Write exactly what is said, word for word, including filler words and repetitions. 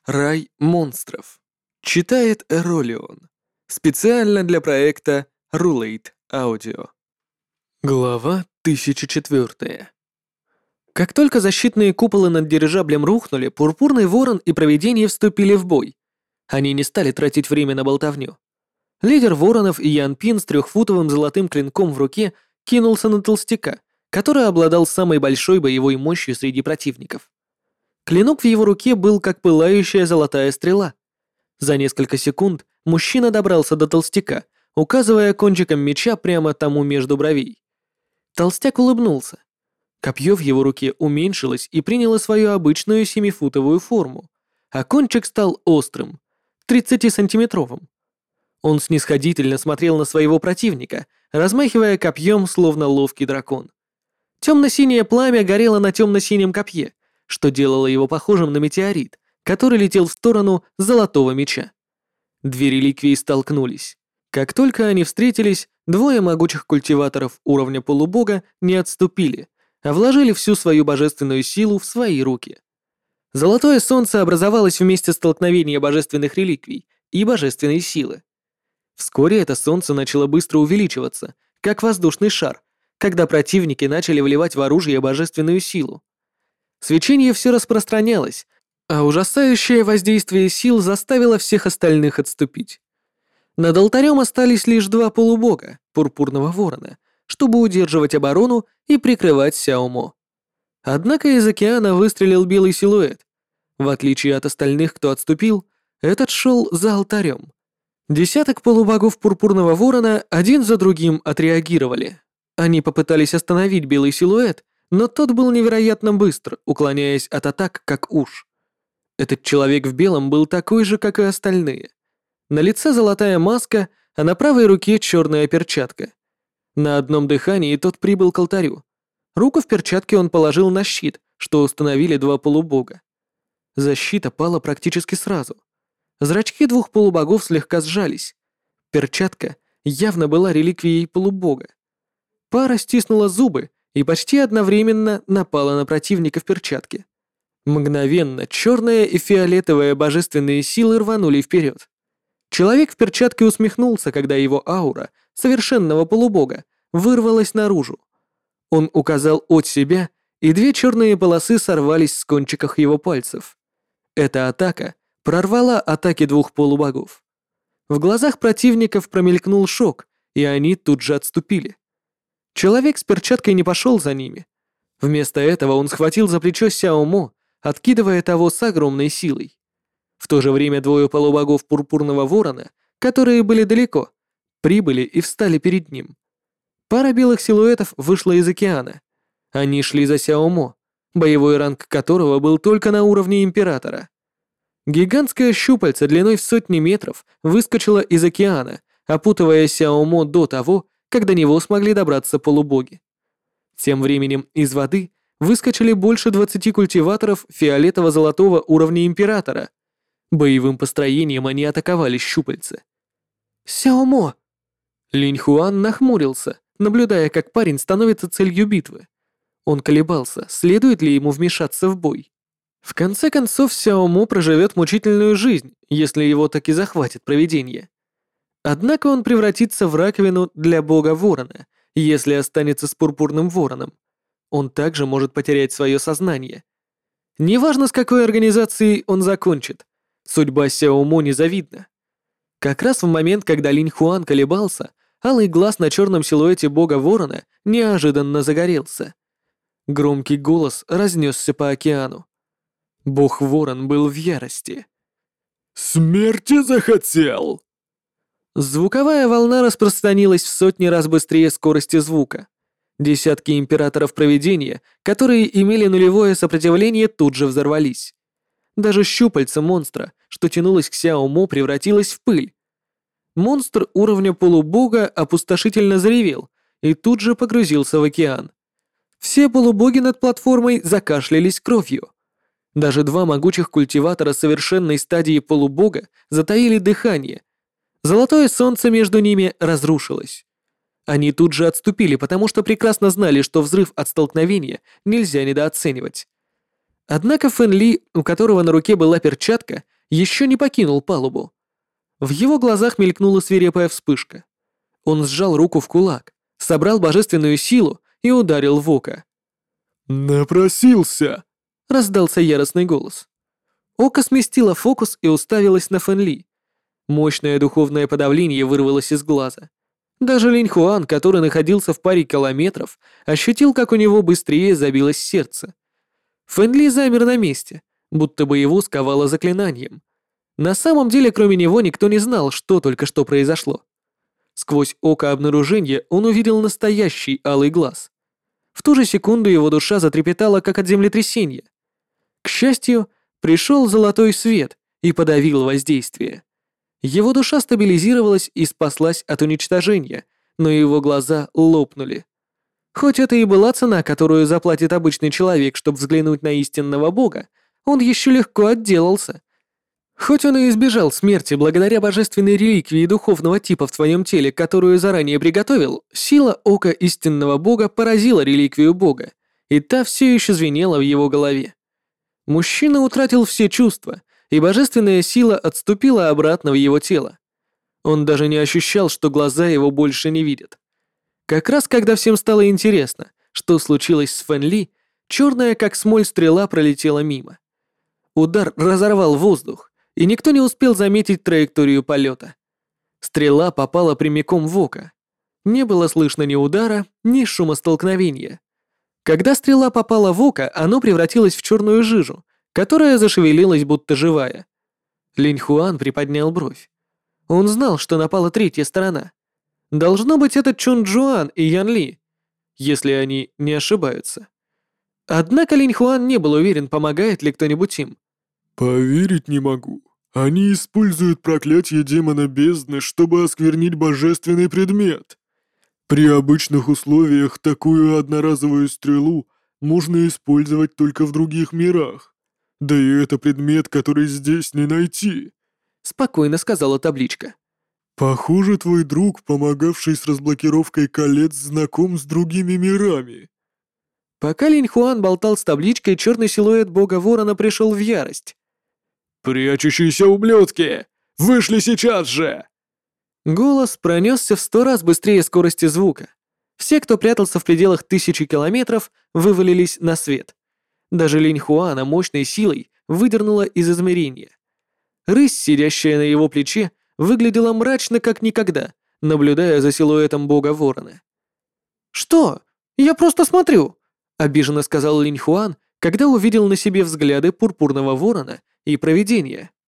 Рай монстров. Читает Эролион. Специально для проекта Rulate Audio. Глава тысяча четвёртая. Как только защитные куполы над дирижаблем рухнули, Пурпурный Ворон и Провидение вступили в бой. Они не стали тратить время на болтовню. Лидер Воронов Ян Пин с трехфутовым золотым клинком в руке кинулся на толстяка, который обладал самой большой боевой мощью среди противников. Клинок в его руке был как пылающая золотая стрела. За несколько секунд мужчина добрался до толстяка, указывая кончиком меча прямо тому между бровей. Толстяк улыбнулся. Копье в его руке уменьшилось и приняло свою обычную семифутовую форму, а кончик стал острым, тридцатисантиметровым. Он снисходительно смотрел на своего противника, размахивая копьем, словно ловкий дракон. Темно-синее пламя горело на темно-синем копье, что делало его похожим на метеорит, который летел в сторону золотого меча. Две реликвии столкнулись. Как только они встретились, двое могучих культиваторов уровня полубога не отступили, а вложили всю свою божественную силу в свои руки. Золотое солнце образовалось в месте столкновения божественных реликвий и божественной силы. Вскоре это солнце начало быстро увеличиваться, как воздушный шар, когда противники начали вливать в оружие божественную силу. Свечение все распространялось, а ужасающее воздействие сил заставило всех остальных отступить. Над алтарем остались лишь два полубога, Пурпурного Ворона, чтобы удерживать оборону и прикрывать Сяомо. Однако из океана выстрелил белый силуэт. В отличие от остальных, кто отступил, этот шел за алтарем. Десяток полубогов Пурпурного Ворона один за другим отреагировали. Они попытались остановить белый силуэт, но тот был невероятно быстр, уклоняясь от атак, как уж. Этот человек в белом был такой же, как и остальные. На лице золотая маска, а на правой руке черная перчатка. На одном дыхании тот прибыл к алтарю. Руку в перчатке он положил на щит, что установили два полубога. Защита пала практически сразу. Зрачки двух полубогов слегка сжались. Перчатка явно была реликвией полубога. Пара стиснула зубы и почти одновременно напала на противника в перчатке. Мгновенно черная и фиолетовая божественные силы рванули вперед. Человек в перчатке усмехнулся, когда его аура совершенного полубога вырвалась наружу. Он указал от себя, и две черные полосы сорвались с кончиков его пальцев. Эта атака прорвала атаки двух полубогов. В глазах противников промелькнул шок, и они тут же отступили. Человек с перчаткой не пошел за ними. Вместо этого он схватил за плечо Сяомо, откидывая того с огромной силой. В то же время двое полубогов Пурпурного Ворона, которые были далеко, прибыли и встали перед ним. Пара белых силуэтов вышла из океана. Они шли за Сяомо, боевой ранг которого был только на уровне Императора. Гигантское щупальце длиной в сотни метров выскочило из океана, опутывая Сяомо до того, как до него смогли добраться полубоги. Тем временем из воды выскочили больше двадцати культиваторов фиолетово-золотого уровня Императора. Боевым построением они атаковали щупальце. «Сяомо!» Линь Хуан нахмурился, наблюдая, как парень становится целью битвы. Он колебался, следует ли ему вмешаться в бой. В конце концов, Сяомо проживет мучительную жизнь, если его таки захватит провидение. Однако он превратится в раковину для бога Ворона, если останется с Пурпурным Вороном. Он также может потерять свое сознание. Неважно, с какой организацией он закончит, судьба Сяомо незавидна. Как раз в момент, когда Линь Хуан колебался, алый глаз на черном силуэте бога Ворона неожиданно загорелся. Громкий голос разнесся по океану. Бог Ворон был в ярости. «Смерти захотел!» Звуковая волна распространилась в сотни раз быстрее скорости звука. Десятки императоров провидения, которые имели нулевое сопротивление, тут же взорвались. Даже щупальце монстра, что тянулось к Сяомо, превратилось в пыль. Монстр уровня полубога опустошительно заревел и тут же погрузился в океан. Все полубоги над платформой закашлялись кровью. Даже два могучих культиватора совершенной стадии полубога затаили дыхание. Золотое солнце между ними разрушилось. Они тут же отступили, потому что прекрасно знали, что взрыв от столкновения нельзя недооценивать. Однако Фэн Ли, у которого на руке была перчатка, еще не покинул палубу. В его глазах мелькнула свирепая вспышка. Он сжал руку в кулак, собрал божественную силу и ударил в око. «Напросился!» — раздался яростный голос. Око сместило фокус и уставилось на Фэн Ли. Мощное духовное подавление вырвалось из глаза. Даже Линь Хуан, который находился в паре километров, ощутил, как у него быстрее забилось сердце. Фэн Ли замер на месте, будто бы его сковало заклинанием. На самом деле, кроме него, никто не знал, что только что произошло. Сквозь око обнаружения он увидел настоящий алый глаз. В ту же секунду его душа затрепетала, как от землетрясения. К счастью, пришел золотой свет и подавил воздействие. Его душа стабилизировалась и спаслась от уничтожения, но его глаза лопнули. Хоть это и была цена, которую заплатит обычный человек, чтобы взглянуть на истинного бога, он еще легко отделался. Хоть он и избежал смерти благодаря божественной реликвии духовного типа в своем теле, которую заранее приготовил, сила ока истинного бога поразила реликвию бога, и та все еще звенела в его голове. Мужчина утратил все чувства, и божественная сила отступила обратно в его тело. Он даже не ощущал, что глаза его больше не видят. Как раз когда всем стало интересно, что случилось с Фэн Ли, черная как смоль стрела пролетела мимо. Удар разорвал воздух, и никто не успел заметить траекторию полета. Стрела попала прямиком в око. Не было слышно ни удара, ни шума столкновения. Когда стрела попала в око, оно превратилось в черную жижу, которая зашевелилась, будто живая. Линь Хуан приподнял бровь. Он знал, что напала третья сторона. Должно быть, это Чун Джуан и Ян Ли, если они не ошибаются. Однако Линь Хуан не был уверен, помогает ли кто-нибудь им. «Поверить не могу. Они используют проклятие демона бездны, чтобы осквернить божественный предмет. При обычных условиях такую одноразовую стрелу можно использовать только в других мирах. Да и это предмет, который здесь не найти», — спокойно сказала табличка. «Похоже, твой друг, помогавший с разблокировкой колец, знаком с другими мирами». Пока Линь Хуан болтал с табличкой, черный силуэт бога ворона пришел в ярость. «Прячущиеся ублюдки! Вышли сейчас же!» Голос пронесся в сто раз быстрее скорости звука. Все, кто прятался в пределах тысячи километров, вывалились на свет. Даже Линь Хуана мощной силой выдернула из измерения. Рысь, сидящая на его плече, выглядела мрачно как никогда, наблюдая за силуэтом бога ворона. «Что? Я просто смотрю!» — обиженно сказал Линь Хуан, когда увидел на себе взгляды пурпурного ворона и провидения.